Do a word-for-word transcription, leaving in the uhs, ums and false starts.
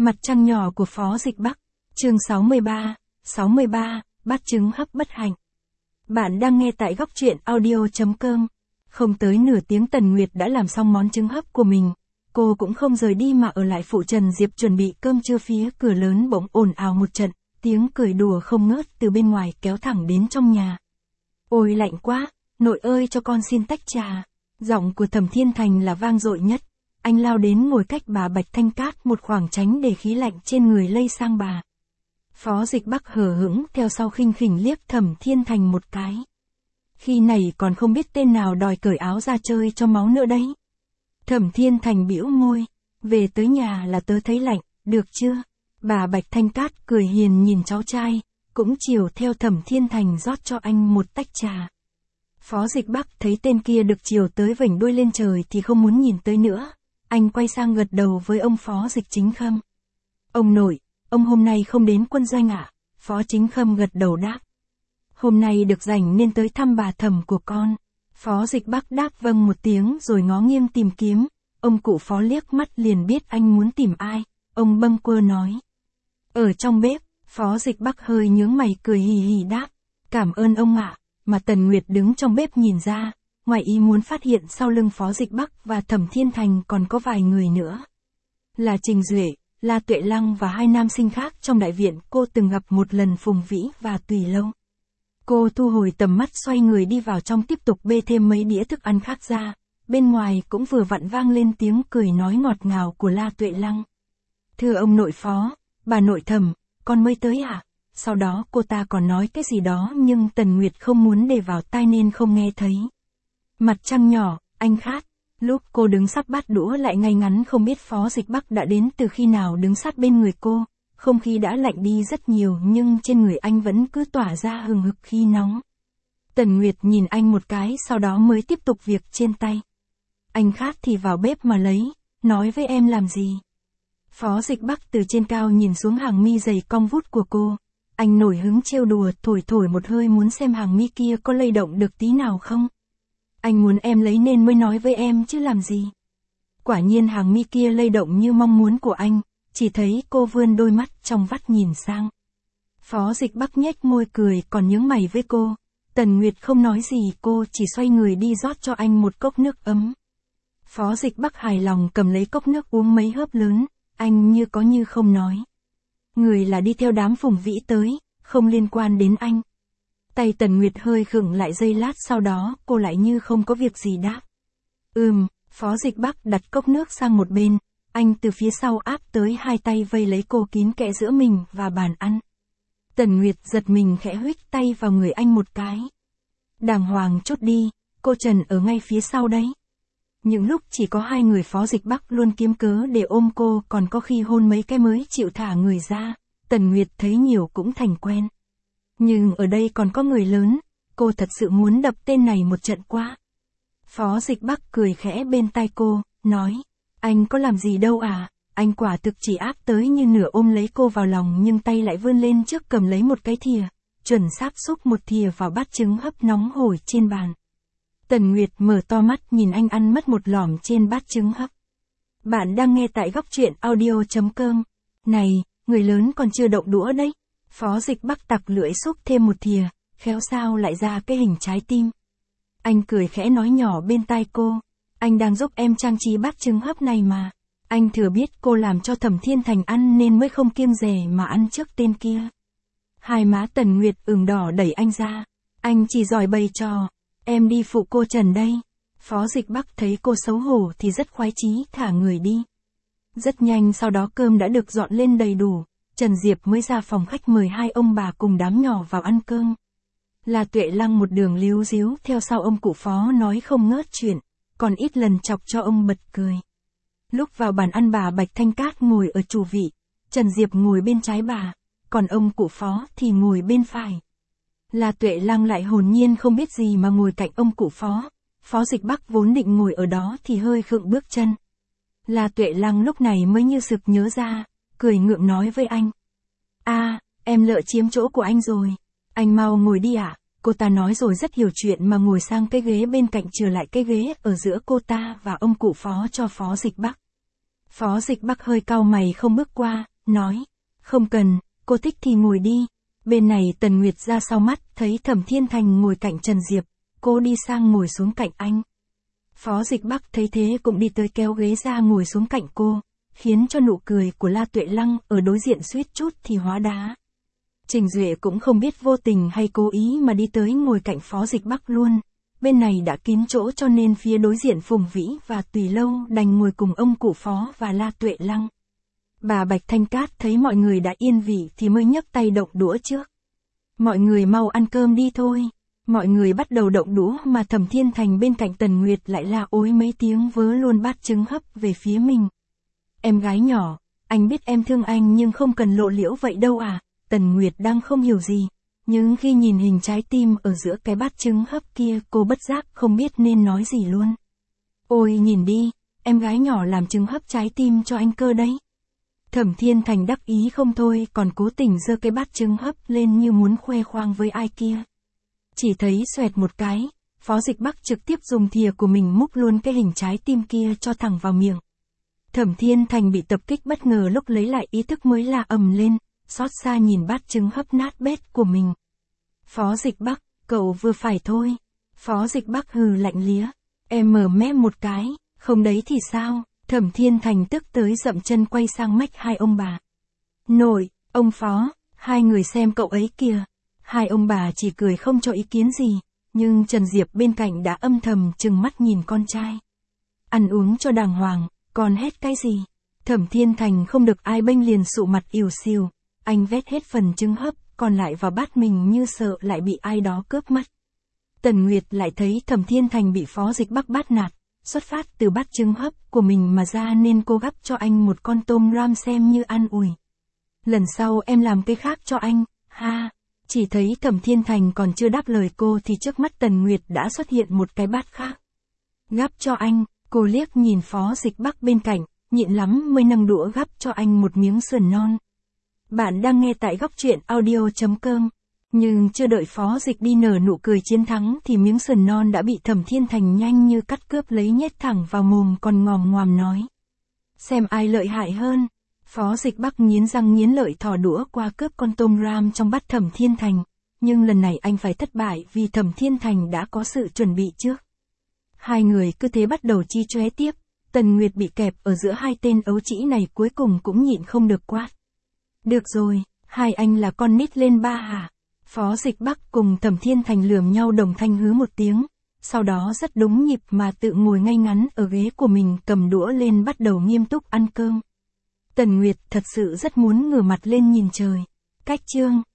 Mặt trăng nhỏ của Phó Dịch Bắc, chương sáu mươi ba, sáu mươi ba, bát trứng hấp bất hạnh. Bạn đang nghe tại góc truyện audio chấm com. Không tới nửa tiếng Tần Nguyệt đã làm xong món trứng hấp của mình. Cô cũng không rời đi mà ở lại phụ Trần Diệp chuẩn bị cơm trưa. Phía cửa lớn bỗng ồn ào một trận, tiếng cười đùa không ngớt từ bên ngoài kéo thẳng đến trong nhà. Ôi lạnh quá, nội ơi cho con xin tách trà. Giọng của Thẩm Thiên Thành là vang dội nhất. Anh lao đến ngồi cách bà Bạch Thanh Cát một khoảng tránh để khí lạnh trên người lây sang bà. Phó Dịch Bắc hờ hững theo sau khinh khỉnh liếc Thẩm Thiên Thành một cái. Khi này còn không biết tên nào đòi cởi áo ra chơi cho máu nữa đấy. Thẩm Thiên Thành bĩu môi, về tới nhà là tớ thấy lạnh, được chưa? Bà Bạch Thanh Cát cười hiền nhìn cháu trai, cũng chiều theo Thẩm Thiên Thành rót cho anh một tách trà. Phó Dịch Bắc thấy tên kia được chiều tới vểnh đuôi lên trời thì không muốn nhìn tới nữa. Anh quay sang gật đầu với ông Phó Dịch Chính Khâm. Ông nội, ông hôm nay không đến quân doanh ạ? À? Phó Chính Khâm gật đầu đáp. Hôm nay được rảnh nên tới thăm bà Thẩm của con. Phó Dịch Bắc đáp vâng một tiếng rồi ngó nghiêng tìm kiếm. Ông cụ Phó liếc mắt liền biết anh muốn tìm ai. Ông bâng quơ nói. Ở trong bếp, Phó Dịch Bắc hơi nhướng mày cười hì hì đáp. Cảm ơn ông ạ. Mà Tần Nguyệt đứng trong bếp nhìn ra. Ngoài ý muốn phát hiện sau lưng Phó Dịch Bắc và Thẩm Thiên Thành còn có vài người nữa. Là Trình Duệ, La Tuệ Lăng và hai nam sinh khác trong đại viện cô từng gặp một lần, Phùng Vĩ và Tùy Lâu. Cô thu hồi tầm mắt xoay người đi vào trong tiếp tục bê thêm mấy đĩa thức ăn khác ra. Bên ngoài cũng vừa vặn vang lên tiếng cười nói ngọt ngào của La Tuệ Lăng. Thưa ông nội Phó, bà nội Thẩm, con mới tới à? Sau đó cô ta còn nói cái gì đó nhưng Tần Nguyệt không muốn để vào tai nên không nghe thấy. Mặt trăng nhỏ, anh khát. Lúc cô đứng sắp bát đũa lại ngay ngắn không biết Phó Dịch Bắc đã đến từ khi nào đứng sát bên người cô. Không khí đã lạnh đi rất nhiều nhưng trên người anh vẫn cứ tỏa ra hừng hực khí nóng. Tần Nguyệt nhìn anh một cái sau đó mới tiếp tục việc trên tay. Anh khát thì vào bếp mà lấy, nói với em làm gì? Phó Dịch Bắc từ trên cao nhìn xuống hàng mi dày cong vút của cô. Anh nổi hứng trêu đùa thổi thổi một hơi muốn xem hàng mi kia có lay động được tí nào không. Anh muốn em lấy nên mới nói với em chứ làm gì. Quả nhiên hàng mi kia lay động như mong muốn của anh, chỉ thấy cô vươn đôi mắt trong vắt nhìn sang. Phó Dịch Bắc nhếch môi cười còn nhướng mày với cô. Tần Nguyệt không nói gì, cô chỉ xoay người đi rót cho anh một cốc nước ấm. Phó Dịch Bắc hài lòng cầm lấy cốc nước uống mấy hớp lớn, anh như có như không nói. Người là đi theo đám Phùng Vĩ tới, không liên quan đến anh. Tay Tần Nguyệt hơi khựng lại giây lát sau đó cô lại như không có việc gì đáp. Ừm, Phó Dịch Bắc đặt cốc nước sang một bên, anh từ phía sau áp tới hai tay vây lấy cô kín kẽ giữa mình và bàn ăn. Tần Nguyệt giật mình khẽ huých tay vào người anh một cái. Đàng hoàng chốt đi, cô Trần ở ngay phía sau đấy. Những lúc chỉ có hai người Phó Dịch Bắc luôn kiếm cớ để ôm cô, còn có khi hôn mấy cái mới chịu thả người ra. Tần Nguyệt thấy nhiều cũng thành quen. Nhưng ở đây còn có người lớn, cô thật sự muốn đập tên này một trận quá. Phó Dịch Bắc cười khẽ bên tai cô, nói, anh có làm gì đâu à, anh quả thực chỉ áp tới như nửa ôm lấy cô vào lòng nhưng tay lại vươn lên trước cầm lấy một cái thìa, chuẩn xác xúc một thìa vào bát trứng hấp nóng hổi trên bàn. Tần Nguyệt mở to mắt nhìn anh ăn mất một lỏm trên bát trứng hấp. Bạn đang nghe tại góc truyện audio chấm com. Này, người lớn còn chưa động đũa đấy. Phó Dịch Bắc tặc lưỡi xúc thêm một thìa, khéo sao lại ra cái hình trái tim. Anh cười khẽ nói nhỏ bên tai cô, anh đang giúp em trang trí bát trứng hấp này mà. Anh thừa biết cô làm cho Thẩm Thiên Thành ăn nên mới không kiêng dè mà ăn trước tên kia. Hai má Tần Nguyệt ửng đỏ đẩy anh ra. Anh chỉ giỏi bày trò, em đi phụ cô Trần đây. Phó Dịch Bắc thấy cô xấu hổ thì rất khoái chí thả người đi. Rất nhanh sau đó cơm đã được dọn lên đầy đủ. Trần Diệp mới ra phòng khách mời hai ông bà cùng đám nhỏ vào ăn cơm. La Tuệ Lăng một đường líu díu theo sau ông cụ Phó nói không ngớt chuyện, còn ít lần chọc cho ông bật cười. Lúc vào bàn ăn bà Bạch Thanh Cát ngồi ở chủ vị, Trần Diệp ngồi bên trái bà, còn ông cụ Phó thì ngồi bên phải. La Tuệ Lăng lại hồn nhiên không biết gì mà ngồi cạnh ông cụ Phó. Phó Dịch Bắc vốn định ngồi ở đó thì hơi khựng bước chân. La Tuệ Lăng lúc này mới như sực nhớ ra, cười ngượng nói với anh. A, à, em lỡ chiếm chỗ của anh rồi. Anh mau ngồi đi ạ. À? Cô ta nói rồi rất hiểu chuyện mà ngồi sang cái ghế bên cạnh chừa lại cái ghế ở giữa cô ta và ông cụ Phó cho Phó Dịch Bắc. Phó Dịch Bắc hơi cau mày không bước qua, nói, không cần, cô thích thì ngồi đi. Bên này Tần Nguyệt ra sau mắt, thấy Thẩm Thiên Thành ngồi cạnh Trần Diệp, cô đi sang ngồi xuống cạnh anh. Phó Dịch Bắc thấy thế cũng đi tới kéo ghế ra ngồi xuống cạnh cô, khiến cho nụ cười của La Tuệ Lăng ở đối diện suýt chút thì hóa đá. Trình Duệ cũng không biết vô tình hay cố ý mà đi tới ngồi cạnh Phó Dịch Bắc luôn. Bên này đã kín chỗ cho nên phía đối diện Phùng Vĩ và Tùy Lâu đành ngồi cùng ông cụ Phó và La Tuệ Lăng. Bà Bạch Thanh Cát thấy mọi người đã yên vị thì mới nhấc tay động đũa trước. Mọi người mau ăn cơm đi thôi. Mọi người bắt đầu động đũa mà Thẩm Thiên Thành bên cạnh Tần Nguyệt lại la ối mấy tiếng vớ luôn bát trứng hấp về phía mình. Em gái nhỏ, anh biết em thương anh nhưng không cần lộ liễu vậy đâu à. Tần Nguyệt đang không hiểu gì, nhưng khi nhìn hình trái tim ở giữa cái bát trứng hấp kia cô bất giác không biết nên nói gì luôn. Ôi nhìn đi, em gái nhỏ làm trứng hấp trái tim cho anh cơ đấy. Thẩm Thiên Thành đắc ý không thôi còn cố tình giơ cái bát trứng hấp lên như muốn khoe khoang với ai kia. Chỉ thấy xoẹt một cái, Phó Dịch Bắc trực tiếp dùng thìa của mình múc luôn cái hình trái tim kia cho thẳng vào miệng. Thẩm Thiên Thành bị tập kích bất ngờ lúc lấy lại ý thức mới la ầm lên, xót xa nhìn bát trứng hấp nát bét của mình. Phó Dịch Bắc, cậu vừa phải thôi. Phó Dịch Bắc hừ lạnh lía, em mở mép một cái, không đấy thì sao? Thẩm Thiên Thành tức tới dậm chân quay sang mách hai ông bà. Nội, ông Phó, hai người xem cậu ấy kìa. Hai ông bà chỉ cười không cho ý kiến gì, nhưng Trần Diệp bên cạnh đã âm thầm trừng mắt nhìn con trai. Ăn uống cho đàng hoàng, còn hét cái gì? Thẩm Thiên Thành không được ai bênh liền sụ mặt ỉu xìu, anh vét hết phần trứng hấp, còn lại vào bát mình như sợ lại bị ai đó cướp mất. Tần Nguyệt lại thấy Thẩm Thiên Thành bị Phó Dịch Bắc bắt nạt, xuất phát từ bát trứng hấp của mình mà ra nên cô gắp cho anh một con tôm ram xem như an ủi. Lần sau em làm cái khác cho anh, ha. Chỉ thấy Thẩm Thiên Thành còn chưa đáp lời cô thì trước mắt Tần Nguyệt đã xuất hiện một cái bát khác. Gắp cho anh, cô liếc nhìn Phó Dịch Bắc bên cạnh, nhịn lắm mới nâng đũa gắp cho anh một miếng sườn non. Bạn đang nghe tại góc truyện audio chấm com. Nhưng chưa đợi Phó Dịch đi nở nụ cười chiến thắng thì miếng sườn non đã bị Thẩm Thiên Thành nhanh như cắt cướp lấy nhét thẳng vào mồm còn ngòm ngoàm nói. Xem ai lợi hại hơn. Phó Dịch Bắc nghiến răng nghiến lợi thò đũa qua cướp con tôm ram trong bát Thẩm Thiên Thành. Nhưng lần này anh phải thất bại vì Thẩm Thiên Thành đã có sự chuẩn bị trước. Hai người cứ thế bắt đầu chi chóe tiếp. Tần Nguyệt bị kẹp ở giữa hai tên ấu trĩ này cuối cùng cũng nhịn không được quát. Được rồi, hai anh là con nít lên ba hả? Phó Dịch Bắc cùng Thẩm Thiên Thành lườm nhau đồng thanh hứ một tiếng, sau đó rất đúng nhịp mà tự ngồi ngay ngắn ở ghế của mình cầm đũa lên bắt đầu nghiêm túc ăn cơm. Tần Nguyệt thật sự rất muốn ngửa mặt lên nhìn trời. Cách chương